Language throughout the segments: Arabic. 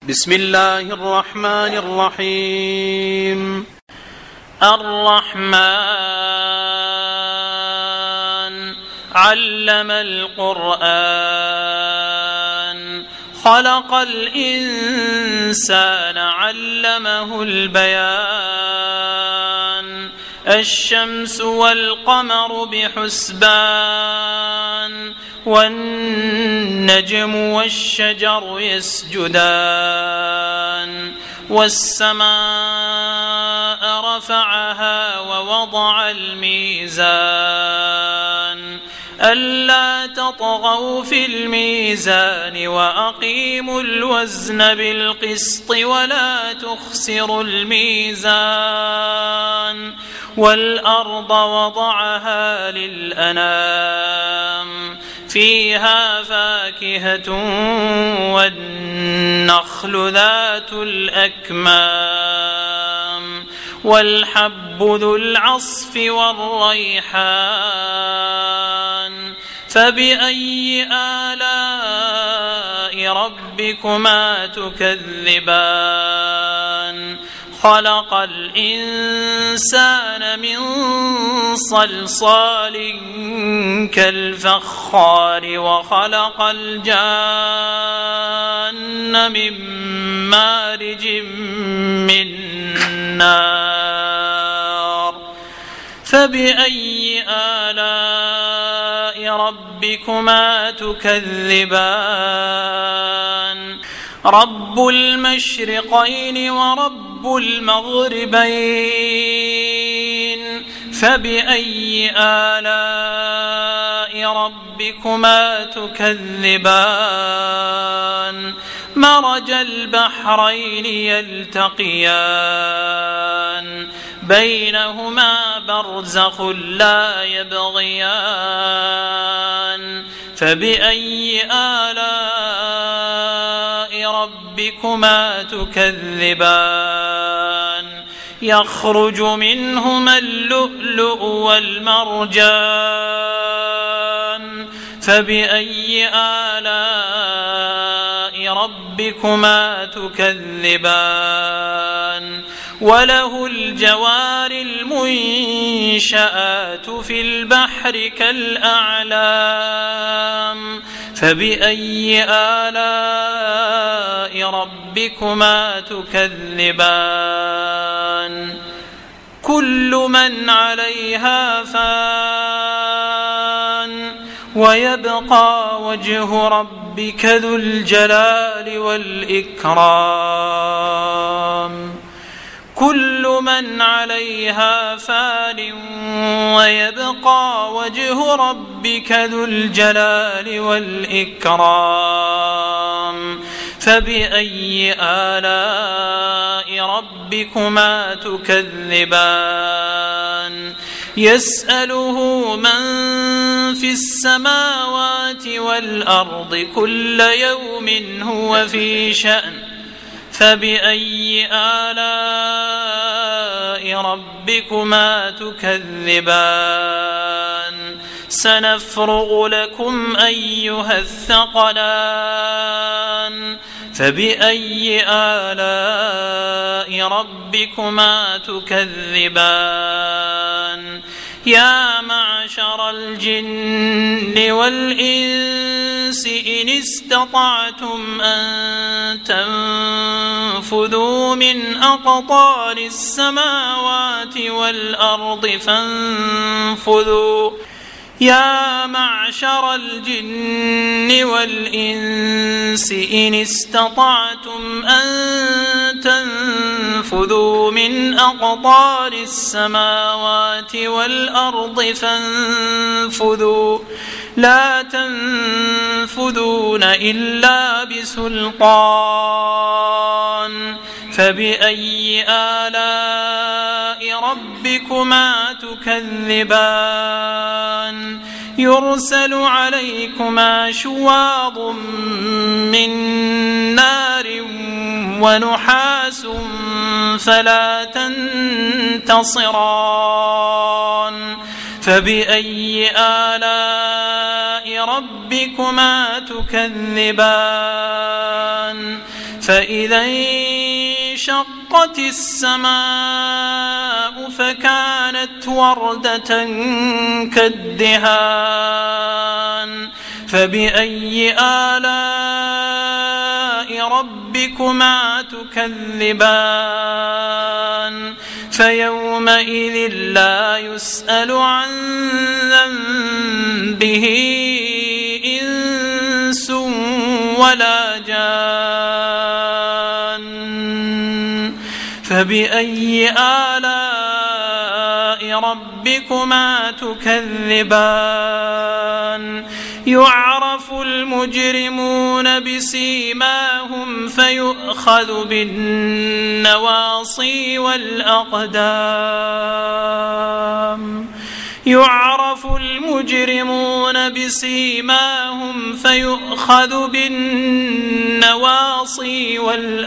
بسم الله الرحمن الرحيم. الرحمن علم القرآن خلق الإنسان علمه البيان الشمس والقمر بحسبان والنجم والشجر يسجدان والسماء رفعها ووضع الميزان ألا تطغوا في الميزان وأقيموا الوزن بالقسط ولا تخسروا الميزان والأرض وضعها للأنام فيها فاكهة والنخل ذات الأكمام والحب ذو العصف والريحان فبأي آلاء ربكما تكذبان خلق الإنسان من صلصال كالفخار وخلق الجان من مارج من نار فبأي آلاء ربكما تكذبان رب المشرقين ورب المغربين فبأي آلاء ربكما تكذبان مرج البحرين يلتقيان بينهما برزخ لا يبغيان فبأي آلاء ربكما تكذبان يخرج منهما اللؤلؤ والمرجان فبأي آلاء ربكما تكذبان وله الجوار المنشآت في البحر كالأعلام فبأي آلاء ربكما تكذبان كل من عليها فان ويبقى وجه ربك ذو الجلال والإكرام كل من عليها فان ويبقى وجه ربك ذو الجلال والإكرام فبأي آلاء ربكما تكذبان يسأله من في السماوات والأرض كل يوم هو في شأن فبأي آلاء ربكما تكذبان سنفرغ لكم أيها الثقلان فبأي آلاء ربكما تكذبان يا معشر الجن والإنس إن استطعتم أن تنفذوا من أقطار السماوات والأرض فانفذوا يا معشر الجن والإنس إن استطعتم أن تنفذوا من أقطار السماوات والأرض فانفذوا لا تنفذون إلا بسلطان فبأي آلاء ربكما تكذبان يرسل عليكما شواظ من نار ونحاس فلا تنتصران فبأي آلاء ربكما تكذبان فإذا انشقت السماء فكانت وردة كالدهان فبأي آلاء ربكما تكذبان فيومئذ لا يسأل عن ذنبه إنس ولا جان فبأي آلاء ربكما تكذبان يعرف المجرمون بسيماهم فيؤخذ بالنواصي والأقدام يعرف المجرمون بسيماهم فيؤخذ بالنواصي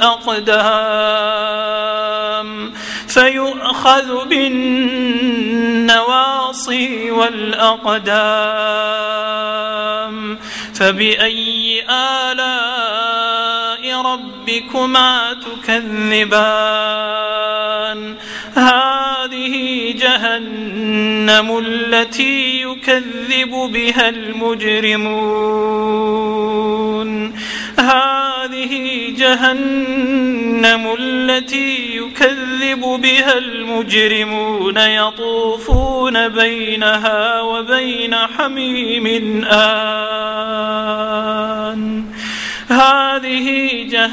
والأقدام فبأي آلاء ربكما تكذبان هذه جهنم التي يكذب بها المجرمون هذه جهنم التي يكذب بها المجرمون يطوفون بينها وبين حميم آن هذه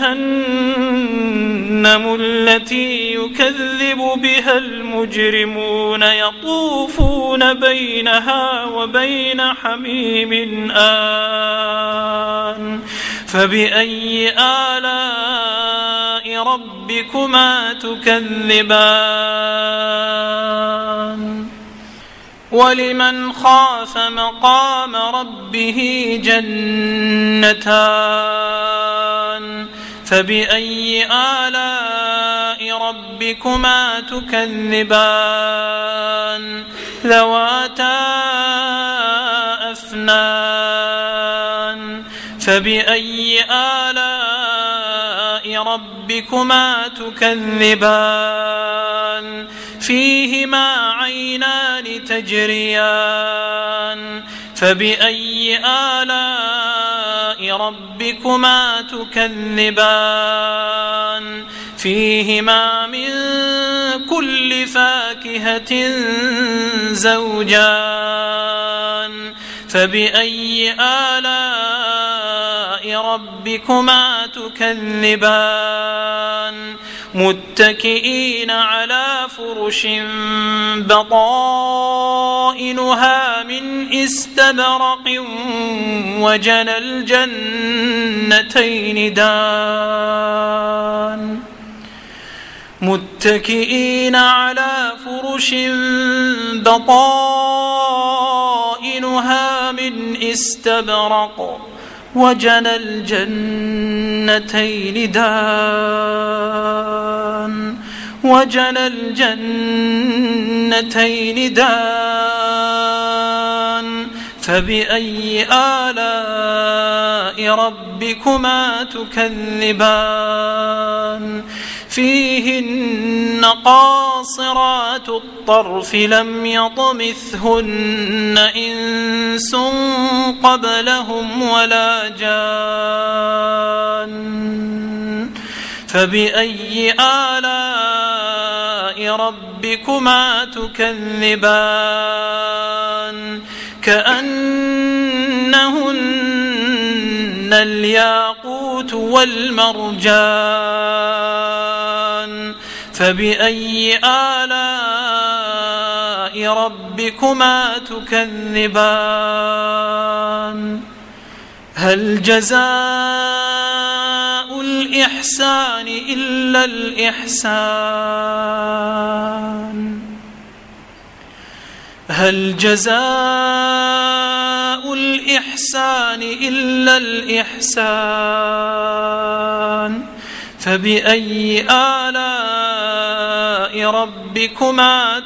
جهنم التي يكذب بها المجرمون يطوفون بينها وبين حميم آن فبأي آلاء ربكما تكذبان ولمن خاف مقام ربه جنتان فبأي آلاء ربكما تكذبان ذواتا أفنان فبأي آلاء ربكما تكذبان فيهما عينان تجريان فبأي آلاء ربكما تكذبان فيهما من كل فاكهة زوجان فبأي آلاء ربكما تكذبان متكئين على فرش بطائنها من استبرق وجنى الجنتين دان متكئين على فرش بطائنها من استبرق وجنى الجنتين دان فبأي آلاء ربكما تكذبان فيهن قاصرات الطرف لم يطمثهن إنس قبلهم ولا جان فبأي آلاء ربكما تكذبان كأنهن الياقوت والمرجان فبأي آلاء ربكما تكذبان هل جزاء الإحسان إلا الإحسان هل جزاء الإحسان إلا الإحسان فبأي آلاء ربكما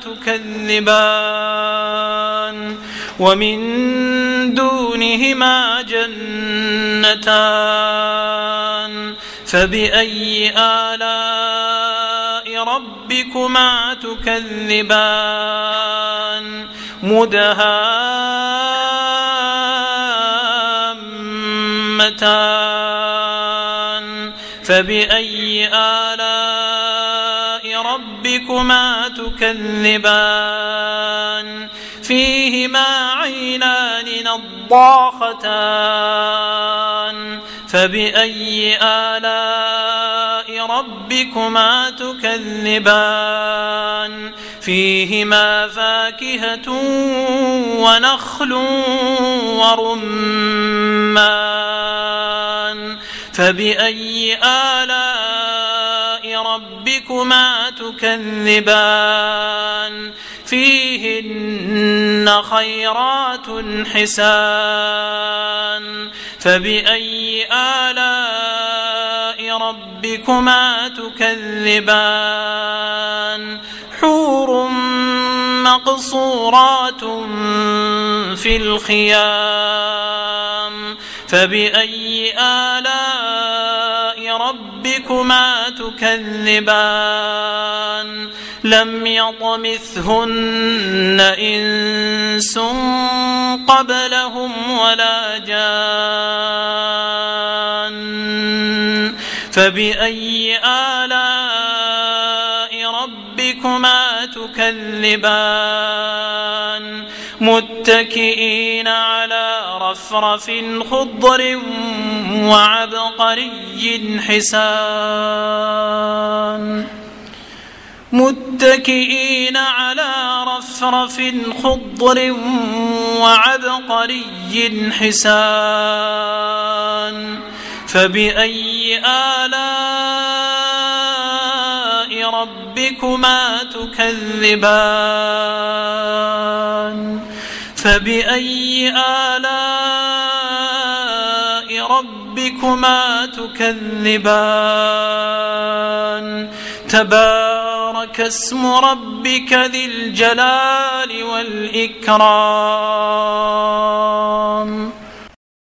تكذبان ومن دونهما جنتان فبأي آلاء ربكما تكذبان مدهامتان فبأي آلاء ربكما تكذبان فيهما عينان نضاختان فبأي آلاء ربكما تكذبان فيهما فاكهة ونخل ورمان فبأي آلاء ربكما تكذبان فيهن خيرات حسان فبأي آلاء ربكما تكذبان حور مقصورات في الخيام فبأي آلاء ربكما تكذبان لم يطمثهن إنس قبلهم ولا جان فبأي آلاء ربكما تكذبان متكئين على رفرف خضر وعبقري حسان متكئين على رفرف خضر وعبقري حسان فبأي آلاء ربكما تكذبان فبأي آلاء ربكما تكذبان تبارك اسم ربك ذي الجلال والإكرام